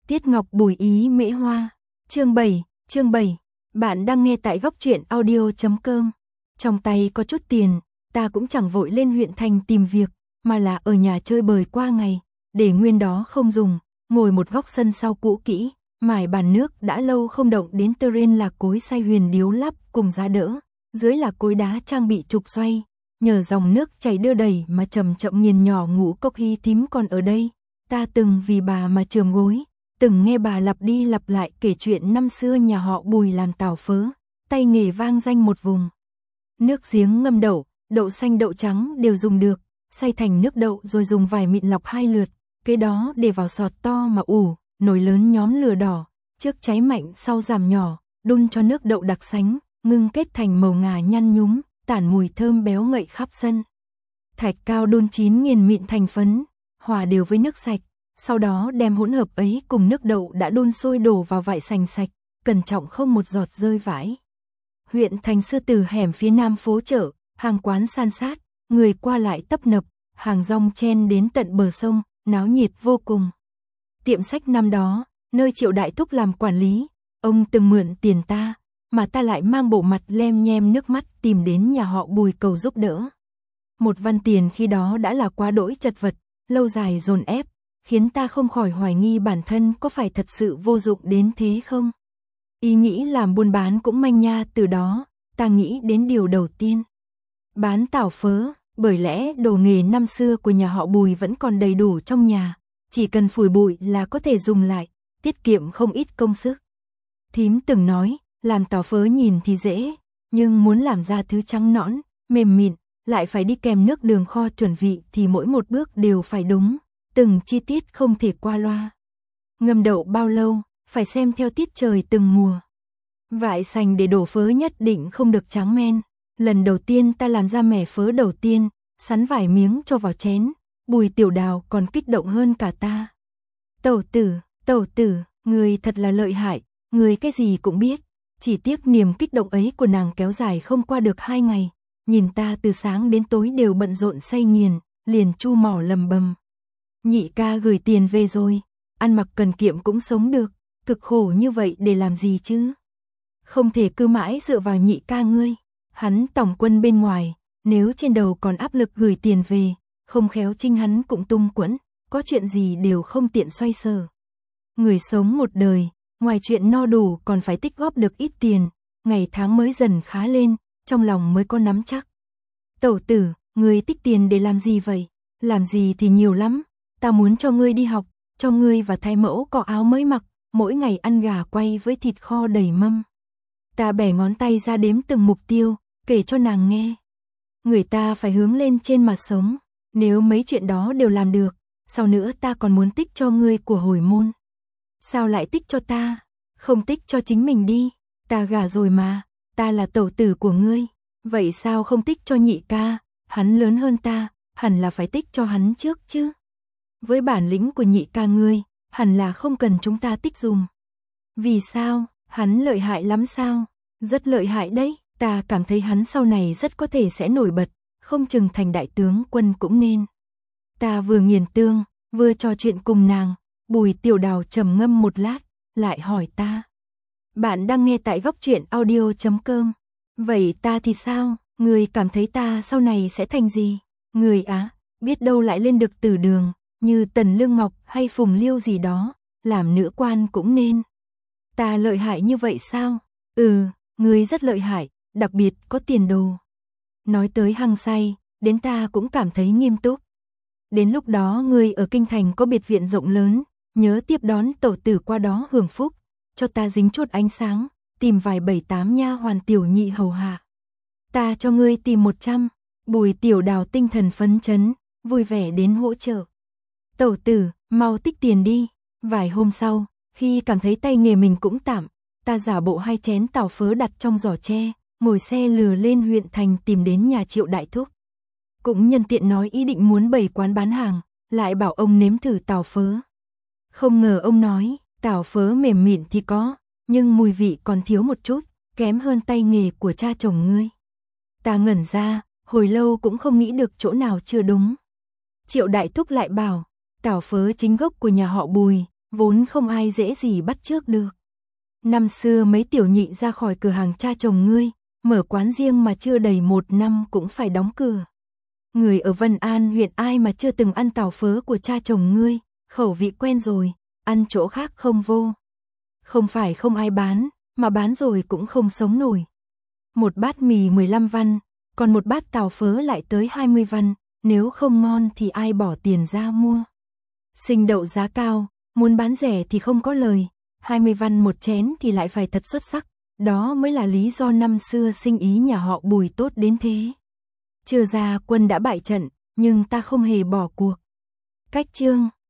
Tiết Ngọc Bùi ý mễ hoa. Chương 7. Bạn đang nghe tại góc truyện audio.com. Trong tay có chút tiền, ta cũng chẳng vội lên huyện thành tìm việc, mà là ở nhà chơi bời qua ngày, để nguyên đó không dùng, ngồi một góc sân sau cũ kỹ, mải bàn nước đã lâu không động đến terrain là cối xay huyền điếu lắp cùng giá đỡ, dưới là cối đá trang bị trục xoay, nhờ dòng nước chảy đưa đẩy mà chậm chậm nghiền nhỏ ngũ cốc hy thím còn ở đây. Ta từng vì bà mà chườm gối, từng nghe bà lặp đi lặp lại kể chuyện năm xưa nhà họ Bùi làm tàu phớ, tay nghề vang danh một vùng. Nước giếng ngâm đậu, đậu xanh đậu trắng đều dùng được, xay thành nước đậu rồi dùng vải mịn lọc 2 lượt, kế đó để vào sọt to mà ủ, nồi lớn nhóm lửa đỏ, trước cháy mạnh sau giảm nhỏ, đun cho nước đậu đặc sánh, ngưng kết thành màu ngà nhăn nhúm, tản mùi thơm béo ngậy khắp sân. Thạch cao đun chín nghiền mịn thành phấn, hòa đều với nước sạch, sau đó đem hỗn hợp ấy cùng nước đậu đã đun sôi đổ vào vại sành sạch, cẩn trọng không một giọt rơi vãi. Huyện thành xưa từ hẻm phía nam phố chợ, hàng quán san sát, người qua lại tấp nập, hàng rong chen đến tận bờ sông, náo nhiệt vô cùng. Tiệm sách năm đó, nơi Triệu Đại Thúc làm quản lý, ông từng mượn tiền ta, mà ta lại mang bộ mặt lem nhem nước mắt tìm đến nhà họ Bùi cầu giúp đỡ. Một văn tiền khi đó đã là quá đỗi chật vật, lâu dài dồn ép, khiến ta không khỏi hoài nghi bản thân có phải thật sự vô dụng đến thế không. Ý nghĩ làm buôn bán cũng manh nha từ đó, ta nghĩ đến điều đầu tiên. Bán tảo phớ, bởi lẽ đồ nghề năm xưa của nhà họ Bùi vẫn còn đầy đủ trong nhà, chỉ cần phủi bụi là có thể dùng lại, tiết kiệm không ít công sức. Thím từng nói, làm tảo phớ nhìn thì dễ, nhưng muốn làm ra thứ trắng nõn, mềm mịn, lại phải đi kèm nước đường kho chuẩn vị thì mỗi một bước đều phải đúng, từng chi tiết không thể qua loa. Ngâm đậu bao lâu, phải xem theo tiết trời từng mùa. Vại sành để đổ phớ nhất định không được trắng men. Lần đầu tiên ta làm ra mẻ phớ đầu tiên, sắn vài miếng cho vào chén, Bùi Tiểu Đào còn kích động hơn cả ta. Tẩu tử, người thật là lợi hại, người cái gì cũng biết. Chỉ tiếc niềm kích động ấy của nàng kéo dài không qua được 2 ngày, nhìn ta từ sáng đến tối đều bận rộn say nghiền, liền chu mỏ lầm bầm. Nhị ca gửi tiền về rồi, ăn mặc cần kiệm cũng sống được, cực khổ như vậy để làm gì chứ? Không thể cứ mãi dựa vào nhị ca ngươi, hắn tổng quân bên ngoài, nếu trên đầu còn áp lực gửi tiền về, không khéo chính hắn cũng tung quẫn, có chuyện gì đều không tiện xoay sở. Người sống một đời, ngoài chuyện no đủ còn phải tích góp được ít tiền, ngày tháng mới dần khá lên, trong lòng mới có nắm chắc. Tẩu tử, ngươi tích tiền để làm gì vậy? Làm gì thì nhiều lắm, ta muốn cho ngươi đi học, cho ngươi và thái mẫu có áo mới mặc, mỗi ngày ăn gà quay với thịt kho đầy mâm. Ta bẻ ngón tay ra đếm từng mục tiêu, kể cho nàng nghe. Người ta phải hướng lên trên mà sống, nếu mấy chuyện đó đều làm được, sau nữa ta còn muốn tích cho ngươi của hồi môn. Sao lại tích cho ta? Không tích cho chính mình đi, ta gả rồi mà, ta là tẩu tử của ngươi, vậy sao không tích cho nhị ca, hắn lớn hơn ta, hẳn là phải tích cho hắn trước chứ. Với bản lĩnh của nhị ca ngươi, hẳn là không cần chúng ta tích dùm. Vì sao? Hắn lợi hại lắm sao? Rất lợi hại đấy, ta cảm thấy hắn sau này rất có thể sẽ nổi bật, không chừng thành đại tướng quân cũng nên. Ta vừa nghiền tương, vừa trò chuyện cùng nàng, Bùi Tiểu Đào trầm ngâm một lát, lại hỏi ta. Bạn đang nghe tại góc truyện audio.com. Vậy ta thì sao? Người cảm thấy ta sau này sẽ thành gì? Người á, biết đâu lại lên được tử đường, như Tần Lương Ngọc hay Phùng Liêu gì đó, làm nữ quan cũng nên. Ta lợi hại như vậy sao? Ngươi rất lợi hại, đặc biệt có tiền đồ. Nói tới hăng say, đến ta cũng cảm thấy nghiêm túc. Đến lúc đó ngươi ở kinh thành có biệt viện rộng lớn, nhớ tiếp đón tẩu tử qua đó hưởng phúc, cho ta dính chút ánh sáng, tìm vài 7-8 nha hoàn tiểu nhị hầu hạ. Ta cho ngươi tìm 100, Bùi Tiểu Đào tinh thần phấn chấn, vui vẻ đến hỗ trợ. Tẩu tử, mau tích tiền đi. Vài hôm sau, khi cảm thấy tay nghề mình cũng tạm, ta giả bộ 2 chén tảo phớ đặt trong giỏ tre, ngồi xe lừa lên huyện thành tìm đến nhà Triệu Đại Thúc. Cũng nhân tiện nói ý định muốn bày quán bán hàng, lại bảo ông nếm thử tảo phớ. Không ngờ ông nói, tảo phớ mềm mịn thì có, nhưng mùi vị còn thiếu một chút, kém hơn tay nghề của cha chồng ngươi. Ta ngẩn ra, hồi lâu cũng không nghĩ được chỗ nào chưa đúng. Triệu Đại Thúc lại bảo, tảo phớ chính gốc của nhà họ Bùi, vốn không ai dễ gì bắt chước được. Năm xưa mấy tiểu nhị ra khỏi cửa hàng cha chồng ngươi, mở quán riêng mà chưa đầy 1 năm cũng phải đóng cửa. Người ở Vân An huyện ai mà chưa từng ăn tàu phớ của cha chồng ngươi, khẩu vị quen rồi, ăn chỗ khác không vô. Không phải không ai bán, mà bán rồi cũng không sống nổi. Một bát mì 15 văn, còn một bát tàu phớ lại tới 20 văn, nếu không ngon thì ai bỏ tiền ra mua. Sinh đậu giá cao, muốn bán rẻ thì không có lời, 20 văn một chén thì lại phải thật xuất sắc, đó mới là lý do năm xưa sinh ý nhà họ Bùi tốt đến thế. Chưa ra quân đã bại trận, nhưng ta không hề bỏ cuộc. Cách chương